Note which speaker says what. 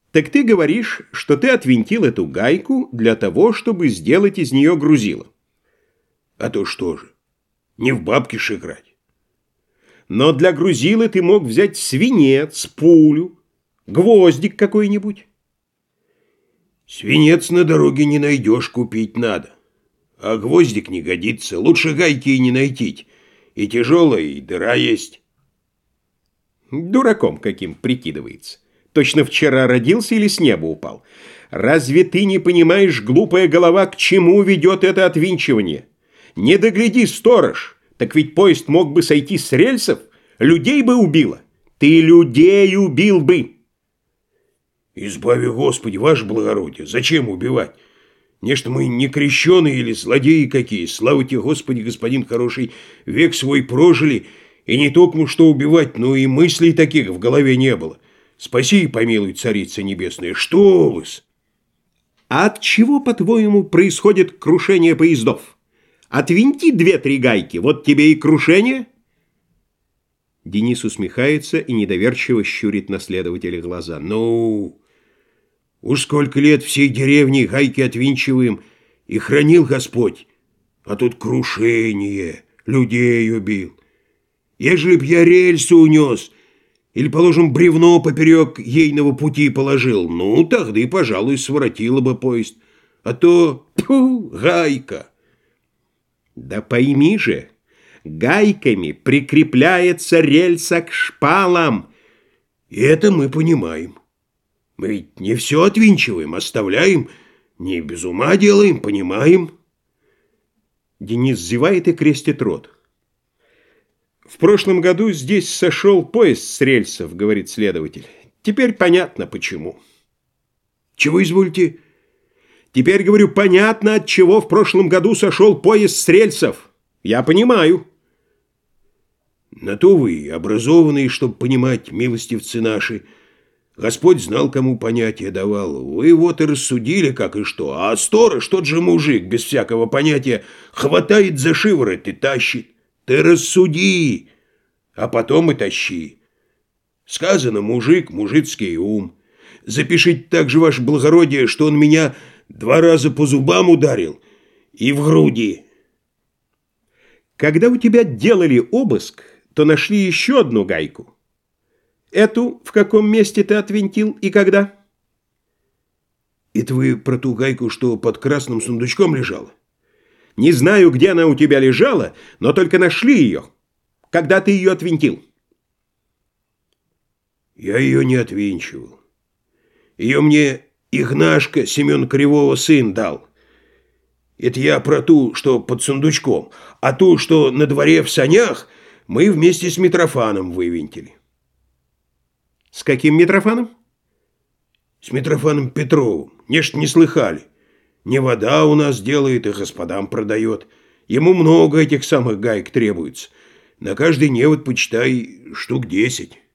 Speaker 1: Так ты говоришь, что ты отвинтил эту гайку для того, чтобы сделать из нее грузило.
Speaker 2: А то что же, не в бабки ж играть.
Speaker 1: Но для грузила ты мог взять свинец, пулю, гвоздик какой-нибудь.
Speaker 2: Свинец на дороге не найдешь, купить надо. А гвоздик не годится, лучше гайки и не найти. И тяжелая, и дыра есть.
Speaker 1: Дураком каким прикидывается. Точно вчера родился или с неба упал. Разве ты не понимаешь, глупая голова, к чему ведет это отвинчивание? Не догляди, сторож, так ведь поезд мог бы сойти с рельсов, людей бы убило. Ты людей убил бы.
Speaker 2: Избави Господи, ваше благородие, зачем убивать? Нечто мы не крещеные или злодеи какие. Слава тебе, Господи, господин хороший, век свой прожили, и не только что убивать, но и мыслей таких в голове не было. Спаси и помилуй, царица небесная, что вы-с?
Speaker 1: А от чего, по-твоему, происходит крушение поездов? Отвинти 2-3 гайки, вот тебе и крушение. Денис усмехается и недоверчиво щурит на следователя глаза.
Speaker 2: Ну, уж сколько лет всей деревни гайки отвинчиваем, и хранил Господь, а тут крушение, людей убил. Ежели б я рельсы унес, или, положим, бревно поперек ейного пути положил, ну, тогда и, пожалуй, своротило бы поезд. А то, гайка.
Speaker 1: Да пойми же, гайками прикрепляется рельса к шпалам.
Speaker 2: И это мы понимаем. Мы ведь не все отвинчиваем, оставляем, не без ума делаем, понимаем.
Speaker 1: Денис зевает и крестит рот. В прошлом году здесь сошел поезд с рельсов, говорит следователь. Теперь понятно, почему.
Speaker 2: Чего извольте?
Speaker 1: Теперь, говорю, понятно, от чего в прошлом году сошел поезд с рельсов. Я понимаю.
Speaker 2: На то вы образованные, чтобы понимать, милостивцы наши. Господь знал, кому понятие давал. Вы вот и рассудили, как и что. А сторож, тот же мужик, без всякого понятия, хватает за шиворот и тащит. Ты рассуди, а потом и тащи. Сказано, мужик, мужицкий ум. Запишите также, ваше благородие, что он меня 2 раза по зубам ударил и в груди.
Speaker 1: Когда у тебя делали обыск, то нашли еще одну гайку. Эту в каком месте ты отвинтил и когда?
Speaker 2: Это вы про ту гайку, что под красным сундучком лежала?
Speaker 1: Не знаю, где она у тебя лежала, но только нашли ее. Когда ты ее отвинтил?
Speaker 2: Я ее не отвинчивал. Ее мне Игнашка, Семен Кривого сын, дал. Это я про ту, что под сундучком. А ту, что на дворе в санях, мы вместе с Митрофаном вывинтили.
Speaker 1: С каким Митрофаном?
Speaker 2: С Митрофаном Петровым. Нечто не слыхали. Не вода у нас делает и господам продает. Ему много этих самых гаек требуется. На каждый невод, почитай, штук 10.